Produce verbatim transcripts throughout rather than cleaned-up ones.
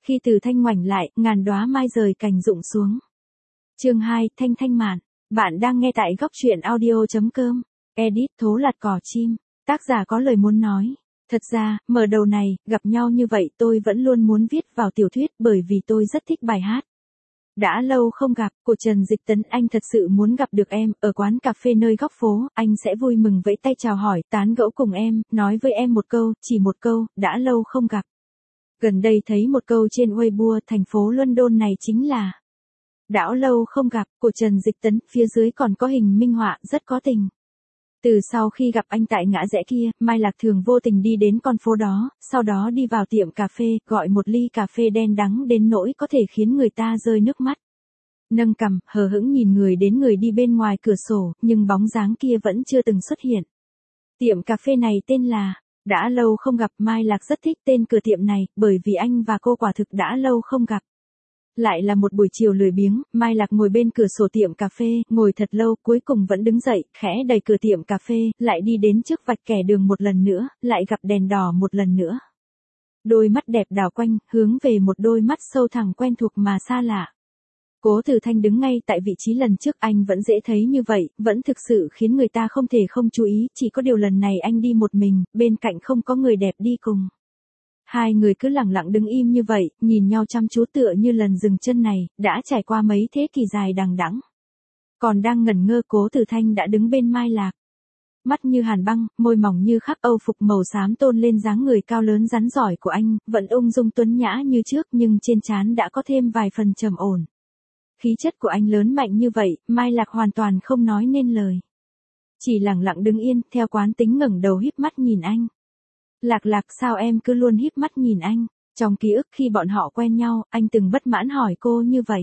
Khi Từ Thanh ngoảnh lại, ngàn đóa mai rời cành rụng xuống. Chương hai, Thanh Thanh Mạn. Bạn đang nghe tại góc truyện audio chấm com. Edit Thố Lạt Cỏ Chim. Tác giả có lời muốn nói. Thật ra, mở đầu này, gặp nhau như vậy tôi vẫn luôn muốn viết vào tiểu thuyết bởi vì tôi rất thích bài hát. Đã lâu không gặp, của Trần Dịch Tấn, anh thật sự muốn gặp được em, ở quán cà phê nơi góc phố, anh sẽ vui mừng vẫy tay chào hỏi, tán gẫu cùng em, nói với em một câu, chỉ một câu, đã lâu không gặp. Gần đây thấy một câu trên Weibo, thành phố London này chính là đã lâu không gặp, của Trần Dịch Tấn, phía dưới còn có hình minh họa, rất có tình. Từ sau khi gặp anh tại ngã rẽ kia, Mai Lạc thường vô tình đi đến con phố đó, sau đó đi vào tiệm cà phê, gọi một ly cà phê đen đắng đến nỗi có thể khiến người ta rơi nước mắt. Nâng cằm, hờ hững nhìn người đến người đi bên ngoài cửa sổ, nhưng bóng dáng kia vẫn chưa từng xuất hiện. Tiệm cà phê này tên là đã lâu không gặp. Mai Lạc rất thích tên cửa tiệm này, bởi vì anh và cô quả thực đã lâu không gặp. Lại là một buổi chiều lười biếng, Mai Lạc ngồi bên cửa sổ tiệm cà phê, ngồi thật lâu, cuối cùng vẫn đứng dậy, khẽ đẩy cửa tiệm cà phê, lại đi đến trước vạch kẻ đường một lần nữa, lại gặp đèn đỏ một lần nữa. Đôi mắt đẹp đảo quanh, hướng về một đôi mắt sâu thẳm quen thuộc mà xa lạ. Cố Từ Thanh đứng ngay tại vị trí lần trước, anh vẫn dễ thấy như vậy, vẫn thực sự khiến người ta không thể không chú ý, chỉ có điều lần này anh đi một mình, bên cạnh không có người đẹp đi cùng. Hai người cứ lặng lặng đứng im như vậy, nhìn nhau chăm chú tựa như lần dừng chân này, đã trải qua mấy thế kỷ dài đằng đẵng. Còn đang ngẩn ngơ, Cố Từ Thanh đã đứng bên Mai Lạc. Mắt như hàn băng, môi mỏng như khắc, âu phục màu xám tôn lên dáng người cao lớn rắn giỏi của anh, vẫn ung dung tuấn nhã như trước nhưng trên trán đã có thêm vài phần trầm ổn. Khí chất của anh lớn mạnh như vậy, Mai Lạc hoàn toàn không nói nên lời. Chỉ lặng lặng đứng yên, theo quán tính ngẩng đầu híp mắt nhìn anh. Lạc Lạc, sao em cứ luôn híp mắt nhìn anh? Trong ký ức khi bọn họ quen nhau, anh từng bất mãn hỏi cô như vậy.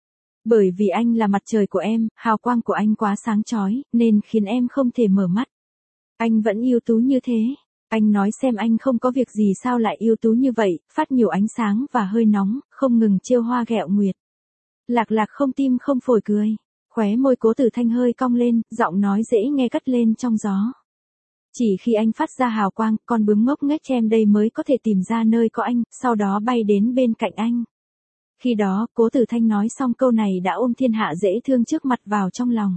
Bởi vì anh là mặt trời của em, hào quang của anh quá sáng chói, nên khiến em không thể mở mắt. Anh vẫn ưu tú như thế. Anh nói xem anh không có việc gì sao lại ưu tú như vậy, phát nhiều ánh sáng và hơi nóng, không ngừng trêu hoa ghẹo nguyệt. Lạc Lạc không tim không phổi cười. Khóe môi Cố Từ Thanh hơi cong lên, giọng nói dễ nghe cất lên trong gió. Chỉ khi anh phát ra hào quang, con bướm ngốc nghếch em đây mới có thể tìm ra nơi có anh, sau đó bay đến bên cạnh anh. Khi đó, Cố Từ Thanh nói xong câu này đã ôm thiên hạ dễ thương trước mặt vào trong lòng.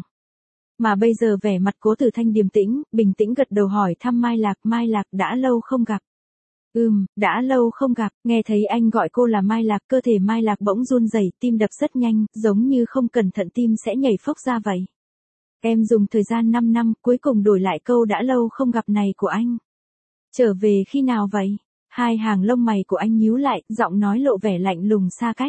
Mà bây giờ vẻ mặt Cố Từ Thanh điềm tĩnh, bình tĩnh gật đầu hỏi thăm Mai Lạc. Mai Lạc, đã lâu không gặp. Ừm, đã lâu không gặp. Nghe thấy anh gọi cô là Mai Lạc, cơ thể Mai Lạc bỗng run rẩy, tim đập rất nhanh, giống như không cẩn thận tim sẽ nhảy phốc ra vậy. Em dùng thời gian năm năm, cuối cùng đổi lại câu đã lâu không gặp này của anh. Trở về khi nào vậy? Hai hàng lông mày của anh nhíu lại, giọng nói lộ vẻ lạnh lùng xa cách.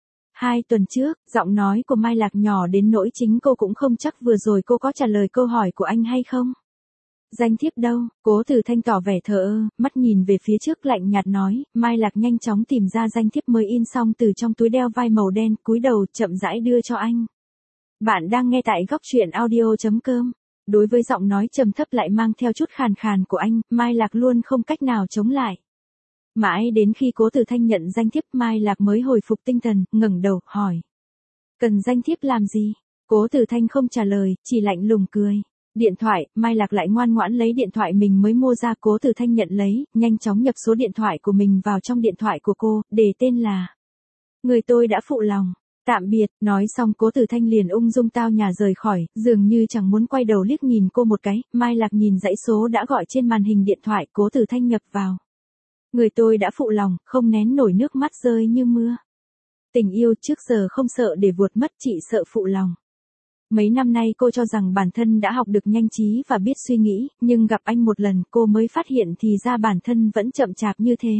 Hai tuần trước, giọng nói của Mai Lạc nhỏ đến nỗi chính cô cũng không chắc vừa rồi cô có trả lời câu hỏi của anh hay không. Danh thiếp đâu? Cố Từ Thanh tỏ vẻ thờ ơ, mắt nhìn về phía trước lạnh nhạt nói. Mai Lạc nhanh chóng tìm ra danh thiếp mới in xong từ trong túi đeo vai màu đen, cúi đầu chậm rãi đưa cho anh. Bạn đang nghe tại góc truyện audio chấm com. Đối với giọng nói trầm thấp lại mang theo chút khàn khàn của anh, Mai Lạc luôn không cách nào chống lại. Mãi đến khi Cố Từ Thanh nhận danh thiếp, Mai Lạc mới hồi phục tinh thần, ngẩng đầu, hỏi. Cần danh thiếp làm gì? Cố Từ Thanh không trả lời, chỉ lạnh lùng cười. Điện thoại, Mai Lạc lại ngoan ngoãn lấy điện thoại mình mới mua ra. Cố Từ Thanh nhận lấy, nhanh chóng nhập số điện thoại của mình vào trong điện thoại của cô, để tên là Người tôi đã phụ lòng. Tạm biệt, nói xong Cố Từ Thanh liền ung dung tao nhã rời khỏi, dường như chẳng muốn quay đầu liếc nhìn cô một cái. Mai Lạc nhìn dãy số đã gọi trên màn hình điện thoại, Cố Từ Thanh nhập vào. Người tôi đã phụ lòng, không nén nổi nước mắt rơi như mưa. Tình yêu trước giờ không sợ để vuột mất, chị sợ phụ lòng. Mấy năm nay cô cho rằng bản thân đã học được nhanh trí và biết suy nghĩ, nhưng gặp anh một lần cô mới phát hiện thì ra bản thân vẫn chậm chạp như thế.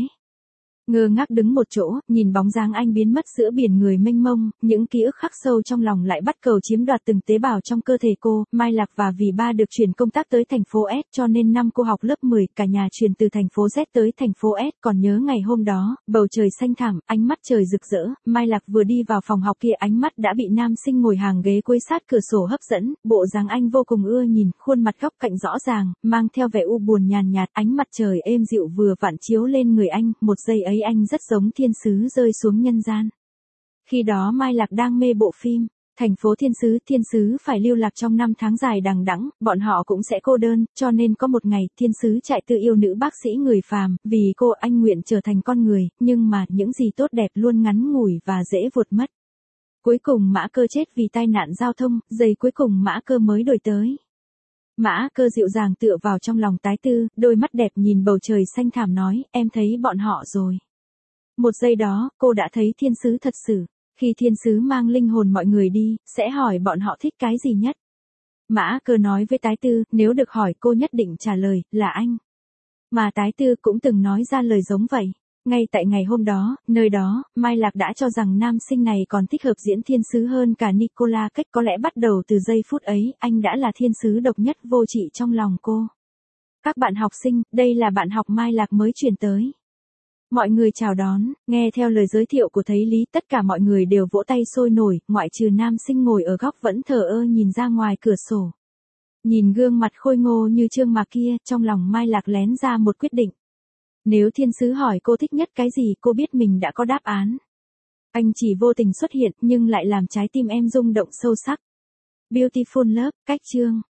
Ngơ ngác đứng một chỗ, nhìn bóng dáng anh biến mất giữa biển người mênh mông, những ký ức khắc sâu trong lòng lại bắt cầu chiếm đoạt từng tế bào trong cơ thể cô. Mai Lạc và vì ba được chuyển công tác tới thành phố S, cho nên năm cô học lớp mười, cả nhà chuyển từ thành phố Z tới thành phố S. Còn nhớ ngày hôm đó, bầu trời xanh thẳm, ánh mắt trời rực rỡ, Mai Lạc vừa đi vào phòng học kia, ánh mắt đã bị nam sinh ngồi hàng ghế cuối sát cửa sổ hấp dẫn. Bộ dáng anh vô cùng ưa nhìn, khuôn mặt góc cạnh rõ ràng, mang theo vẻ u buồn nhàn nhạt, ánh mặt trời êm dịu vừa vặn chiếu lên người anh, một giây ấy anh rất giống thiên sứ rơi xuống nhân gian. Khi đó Mai Lạc đang mê bộ phim Thành phố thiên sứ, thiên sứ phải lưu lạc trong năm tháng dài đằng đẵng, bọn họ cũng sẽ cô đơn, cho nên có một ngày, thiên sứ chạy tư yêu nữ bác sĩ người phàm, vì cô anh nguyện trở thành con người, nhưng mà những gì tốt đẹp luôn ngắn ngủi và dễ vụt mất. Cuối cùng Mã Cơ chết vì tai nạn giao thông, giây cuối cùng Mã Cơ mới đổi tới. Mã Cơ dịu dàng tựa vào trong lòng tái tư, đôi mắt đẹp nhìn bầu trời xanh thẳm nói, em thấy bọn họ rồi. Một giây đó, cô đã thấy thiên sứ thật sự. Khi thiên sứ mang linh hồn mọi người đi, sẽ hỏi bọn họ thích cái gì nhất. Mã Cơ nói với tái tư, nếu được hỏi cô nhất định trả lời, là anh. Mà tái tư cũng từng nói ra lời giống vậy. Ngay tại ngày hôm đó, nơi đó, Mai Lạc đã cho rằng nam sinh này còn thích hợp diễn thiên sứ hơn cả Nicolas Cage. Có lẽ bắt đầu từ giây phút ấy, anh đã là thiên sứ độc nhất vô trị trong lòng cô. Các bạn học sinh, đây là bạn học Mai Lạc mới chuyển tới. Mọi người chào đón, nghe theo lời giới thiệu của thầy Lý, tất cả mọi người đều vỗ tay sôi nổi, ngoại trừ nam sinh ngồi ở góc vẫn thờ ơ nhìn ra ngoài cửa sổ. Nhìn gương mặt khôi ngô như Trương Mạc kia, trong lòng Mai Lạc lén ra một quyết định. Nếu thiên sứ hỏi cô thích nhất cái gì, cô biết mình đã có đáp án. Anh chỉ vô tình xuất hiện, nhưng lại làm trái tim em rung động sâu sắc. Beautiful Love, cách chương.